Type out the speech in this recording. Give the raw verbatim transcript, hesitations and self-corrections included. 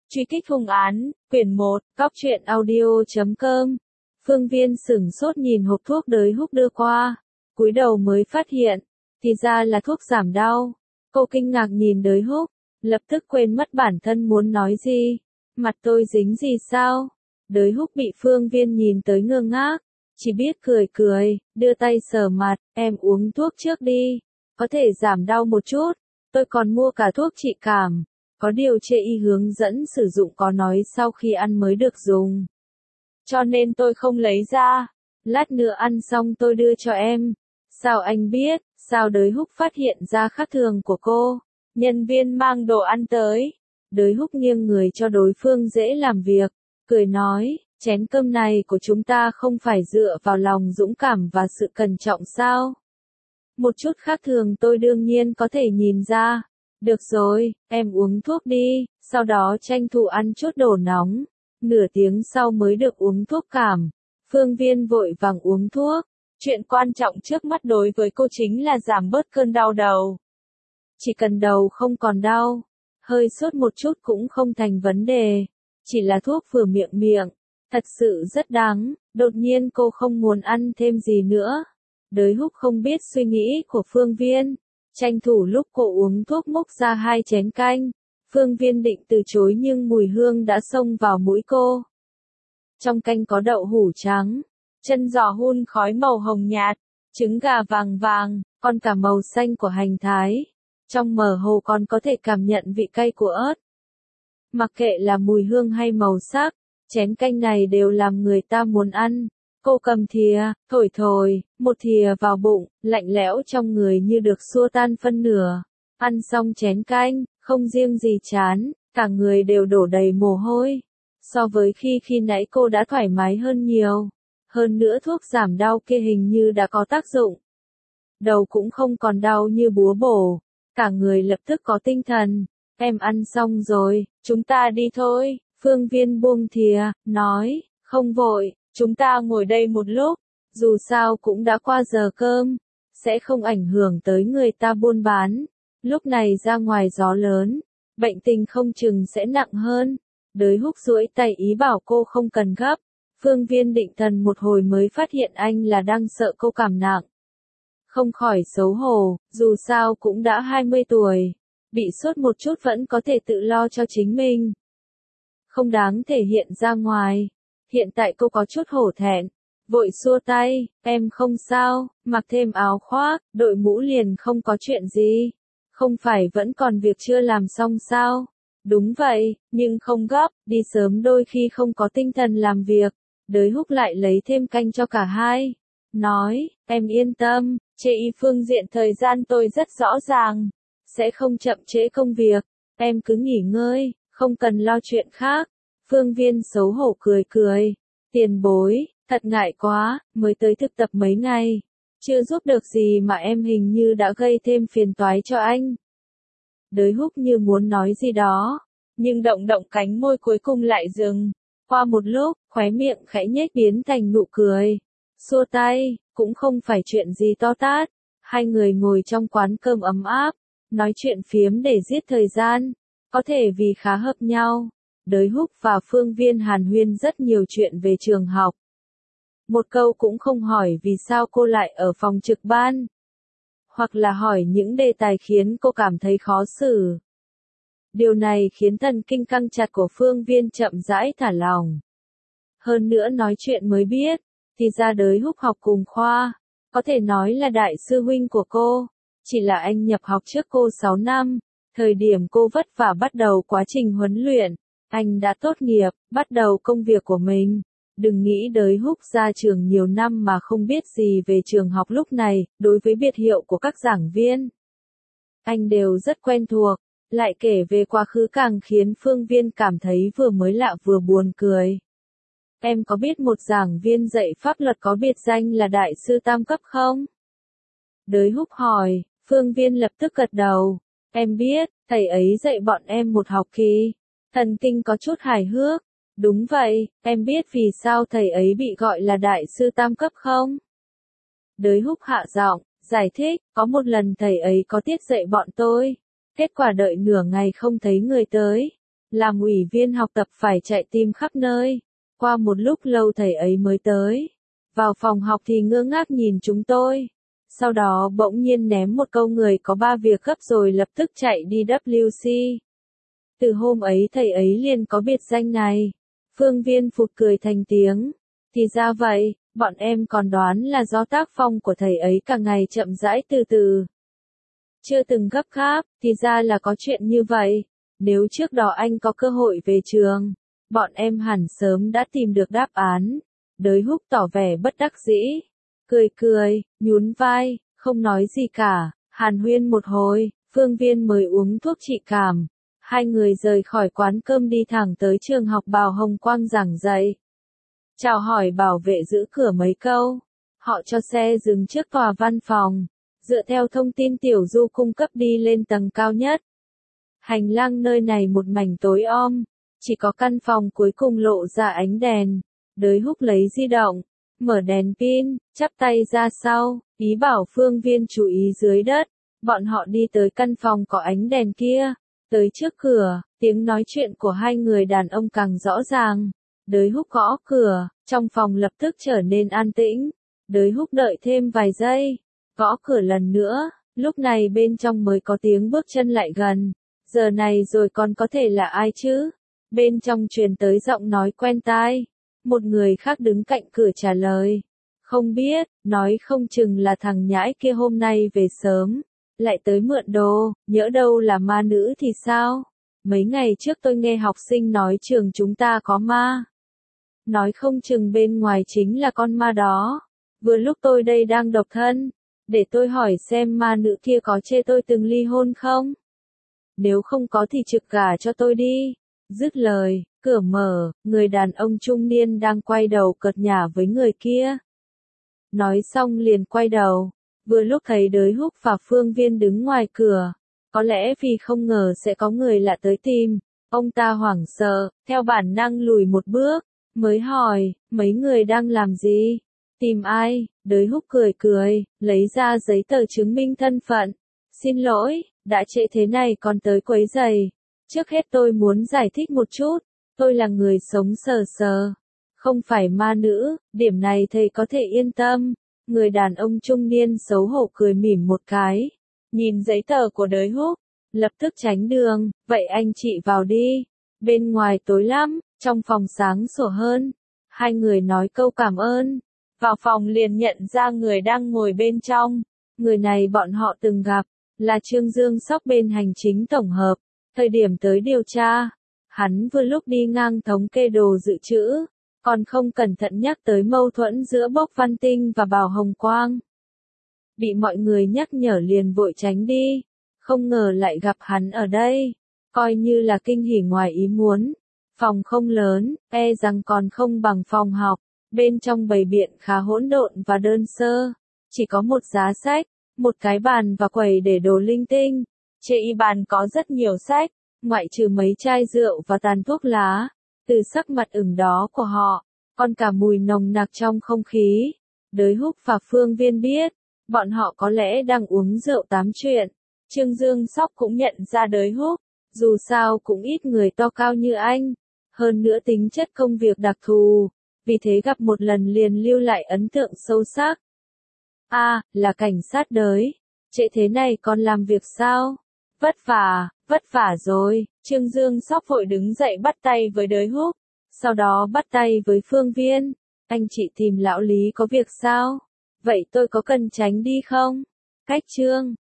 Truy kích hung án, quyển một, cóc truyện audio chấm com. Phương Viên sửng sốt nhìn hộp thuốc đới húc đưa qua, cúi đầu mới phát hiện, thì ra là thuốc giảm đau. Cô kinh ngạc nhìn đới húc, lập tức quên mất bản thân muốn nói gì. Mặt tôi dính gì sao? Đới húc bị Phương Viên nhìn tới ngơ ngác, chỉ biết cười cười, đưa tay sờ mặt, em uống thuốc trước đi, có thể giảm đau một chút, tôi còn mua cả thuốc trị cảm. Có điều chê y hướng dẫn sử dụng có nói sau khi ăn mới được dùng. Cho nên tôi không lấy ra. Lát nữa ăn xong tôi đưa cho em. Sao anh biết? Sao đới húc phát hiện ra khác thường của cô? Nhân viên mang đồ ăn tới. Đới húc nghiêng người cho đối phương dễ làm việc. Cười nói, chén cơm này của chúng ta không phải dựa vào lòng dũng cảm và sự cẩn trọng sao? Một chút khác thường tôi đương nhiên có thể nhìn ra. Được rồi, em uống thuốc đi, sau đó tranh thủ ăn chút đồ nóng. Nửa tiếng sau mới được uống thuốc cảm. Phương Viên vội vàng uống thuốc. Chuyện quan trọng trước mắt đối với cô chính là giảm bớt cơn đau đầu. Chỉ cần đầu không còn đau, hơi sốt một chút cũng không thành vấn đề. Chỉ là thuốc vừa miệng miệng, thật sự rất đáng. Đột nhiên cô không muốn ăn thêm gì nữa. Đới húc không biết suy nghĩ của Phương Viên. Tranh thủ lúc cô uống thuốc múc ra hai chén canh. Phương Viên định từ chối nhưng mùi hương đã xông vào mũi cô. Trong canh có đậu hũ trắng, chân giò hun khói màu hồng nhạt, trứng gà vàng vàng, còn cả màu xanh của hành thái. Trong mơ hồ còn có thể cảm nhận vị cay của ớt. Mặc kệ là mùi hương hay màu sắc, chén canh này đều làm người ta muốn ăn. Cô cầm thìa, thổi thổi, một thìa vào bụng, lạnh lẽo trong người như được xua tan phân nửa. Ăn xong chén canh, không riêng gì chán, cả người đều đổ đầy mồ hôi. So với khi khi nãy cô đã thoải mái hơn nhiều. Hơn nữa thuốc giảm đau kia hình như đã có tác dụng. Đầu cũng không còn đau như búa bổ, cả người lập tức có tinh thần. Em ăn xong rồi, chúng ta đi thôi. Phương Viên buông thìa, nói, không vội. Chúng ta ngồi đây một lúc, dù sao cũng đã qua giờ cơm, sẽ không ảnh hưởng tới người ta buôn bán. Lúc này ra ngoài gió lớn, bệnh tình không chừng sẽ nặng hơn. Đới húc duỗi tay ý bảo cô không cần gấp. Phương Viên định thần một hồi mới phát hiện anh là đang sợ cô cảm nặng. Không khỏi xấu hổ, dù sao cũng đã hai mươi tuổi, bị sốt một chút vẫn có thể tự lo cho chính mình. Không đáng thể hiện ra ngoài. Hiện tại cô có chút hổ thẹn, vội xua tay, em không sao, mặc thêm áo khoác, đội mũ liền không có chuyện gì. Không phải vẫn còn việc chưa làm xong sao? Đúng vậy, nhưng không gấp, đi sớm đôi khi không có tinh thần làm việc. Đới húc lại lấy thêm canh cho cả hai. Nói, em yên tâm, chê y phương diện thời gian tôi rất rõ ràng. Sẽ không chậm trễ công việc, em cứ nghỉ ngơi, không cần lo chuyện khác. Phương Viên xấu hổ cười cười. Tiền bối, thật ngại quá, mới tới thực tập mấy ngày. Chưa giúp được gì mà em hình như đã gây thêm phiền toái cho anh. Đới húc như muốn nói gì đó, nhưng động động cánh môi cuối cùng lại dừng. Qua một lúc, khóe miệng khẽ nhếch biến thành nụ cười. Xua tay, cũng không phải chuyện gì to tát. Hai người ngồi trong quán cơm ấm áp, nói chuyện phiếm để giết thời gian. Có thể vì khá hợp nhau. Đới húc và Phương Viên hàn huyên rất nhiều chuyện về trường học. Một câu cũng không hỏi vì sao cô lại ở phòng trực ban. Hoặc là hỏi những đề tài khiến cô cảm thấy khó xử. Điều này khiến thần kinh căng chặt của Phương Viên chậm rãi thả lỏng. Hơn nữa nói chuyện mới biết, thì ra đới húc học cùng khoa. Có thể nói là đại sư huynh của cô. Chỉ là anh nhập học trước cô sáu năm. Thời điểm cô vất vả bắt đầu quá trình huấn luyện. Anh đã tốt nghiệp, bắt đầu công việc của mình. Đừng nghĩ đới húc ra trường nhiều năm mà không biết gì về trường học lúc này, đối với biệt hiệu của các giảng viên. Anh đều rất quen thuộc, lại kể về quá khứ càng khiến Phương Viên cảm thấy vừa mới lạ vừa buồn cười. Em có biết một giảng viên dạy pháp luật có biệt danh là đại sư tam cấp không? Đới húc hỏi, Phương Viên lập tức gật đầu. Em biết, thầy ấy dạy bọn em một học kỳ. Thần kinh có chút hài hước. Đúng vậy, em biết vì sao thầy ấy bị gọi là đại sư tam cấp không? Đới húc hạ giọng, giải thích, có một lần thầy ấy có tiết dạy bọn tôi. Kết quả đợi nửa ngày không thấy người tới. Làm ủy viên học tập phải chạy tìm khắp nơi. Qua một lúc lâu thầy ấy mới tới. Vào phòng học thì ngơ ngác nhìn chúng tôi. Sau đó bỗng nhiên ném một câu người có ba việc gấp rồi lập tức chạy đi W C. Từ hôm ấy thầy ấy liền có biệt danh này. Phương Viên phụt cười thành tiếng. Thì ra vậy, bọn em còn đoán là do tác phong của thầy ấy càng ngày chậm rãi từ từ. Chưa từng gấp gáp, thì ra là có chuyện như vậy. Nếu trước đó anh có cơ hội về trường, bọn em hẳn sớm đã tìm được đáp án. Đới Húc tỏ vẻ bất đắc dĩ. Cười cười, nhún vai, không nói gì cả. Hàn huyên một hồi, Phương Viên mới uống thuốc trị cảm. Hai người rời khỏi quán cơm đi thẳng tới trường học Bào Hồng Quang giảng dạy. Chào hỏi bảo vệ giữ cửa mấy câu. Họ cho xe dừng trước tòa văn phòng. Dựa theo thông tin Tiểu Du cung cấp đi lên tầng cao nhất. Hành lang nơi này một mảnh tối om. Chỉ có căn phòng cuối cùng lộ ra ánh đèn. Đới Húc lấy di động. Mở đèn pin, chắp tay ra sau. Ý bảo Phương Viên chú ý dưới đất. Bọn họ đi tới căn phòng có ánh đèn kia. Tới trước cửa, tiếng nói chuyện của hai người đàn ông càng rõ ràng. Đới Húc gõ cửa, trong phòng lập tức trở nên an tĩnh. Đới Húc đợi thêm vài giây, gõ cửa lần nữa, lúc này bên trong mới có tiếng bước chân lại gần. Giờ này rồi còn có thể là ai chứ? Bên trong truyền tới giọng nói quen tai. Một người khác đứng cạnh cửa trả lời. Không biết, nói không chừng là thằng nhãi kia hôm nay về sớm. Lại tới mượn đồ, nhỡ đâu là ma nữ thì sao? Mấy ngày trước tôi nghe học sinh nói trường chúng ta có ma. Nói không chừng bên ngoài chính là con ma đó. Vừa lúc tôi đây đang độc thân. Để tôi hỏi xem ma nữ kia có chê tôi từng ly hôn không? Nếu không có thì trực gả cho tôi đi. Dứt lời, cửa mở, người đàn ông trung niên đang quay đầu cợt nhả với người kia. Nói xong liền quay đầu. Vừa lúc thấy Đới Húc và Phương Viên đứng ngoài cửa. Có lẽ vì không ngờ sẽ có người lạ tới tìm. Ông ta hoảng sợ, theo bản năng lùi một bước. Mới hỏi, mấy người đang làm gì? Tìm ai? Đới Húc cười cười, lấy ra giấy tờ chứng minh thân phận. Xin lỗi, đã trễ thế này còn tới quấy rầy. Trước hết tôi muốn giải thích một chút. Tôi là người sống sờ sờ. Không phải ma nữ, điểm này thầy có thể yên tâm. Người đàn ông trung niên xấu hổ cười mỉm một cái. Nhìn giấy tờ của Đới Húc, lập tức tránh đường. Vậy anh chị vào đi. Bên ngoài tối lắm, trong phòng sáng sủa hơn. Hai người nói câu cảm ơn. Vào phòng liền nhận ra người đang ngồi bên trong. Người này bọn họ từng gặp, là Trương Dương Sóc bên hành chính tổng hợp. Thời điểm tới điều tra, hắn vừa lúc đi ngang thống kê đồ dự trữ. Còn không cẩn thận nhắc tới mâu thuẫn giữa Bốc Văn Tinh và Bào Hồng Quang. Bị mọi người nhắc nhở liền vội tránh đi. Không ngờ lại gặp hắn ở đây. Coi như là kinh hỉ ngoài ý muốn. Phòng không lớn, e rằng còn không bằng phòng học. Bên trong bày biện khá hỗn độn và đơn sơ. Chỉ có một giá sách, một cái bàn và quầy để đồ linh tinh. Trên bàn có rất nhiều sách, ngoại trừ mấy chai rượu và tàn thuốc lá. Từ sắc mặt ửng đó của họ, còn cả mùi nồng nặc trong không khí. Đới Húc và Phương Viên biết, bọn họ có lẽ đang uống rượu tám chuyện. Trương Dương Sóc cũng nhận ra Đới Húc, dù sao cũng ít người to cao như anh. Hơn nữa tính chất công việc đặc thù, vì thế gặp một lần liền lưu lại ấn tượng sâu sắc. A, à, là cảnh sát Đới, trễ thế này còn làm việc sao? Vất vả, vất vả rồi. Trương Dương Sóc vội đứng dậy bắt tay với Đới Húc, sau đó bắt tay với Phương Viên. Anh chị tìm lão Lý có việc sao? Vậy tôi có cần tránh đi không? Cách Trương